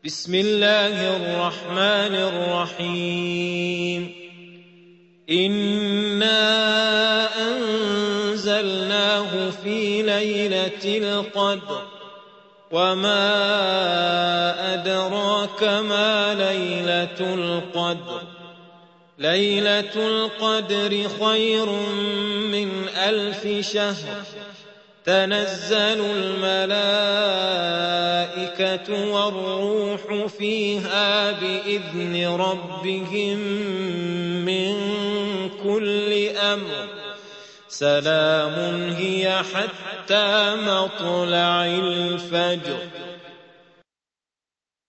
بسم الله الرحمن الرحيم إنا أنزلناه في ليلة القدر وما أدراك ما ليلة القدر ليلة القدر خير من 1000 شهر تنزل الملائكة والروح فيها بإذن ربهم من كل أمر سلام هي حتى مطلع الفجر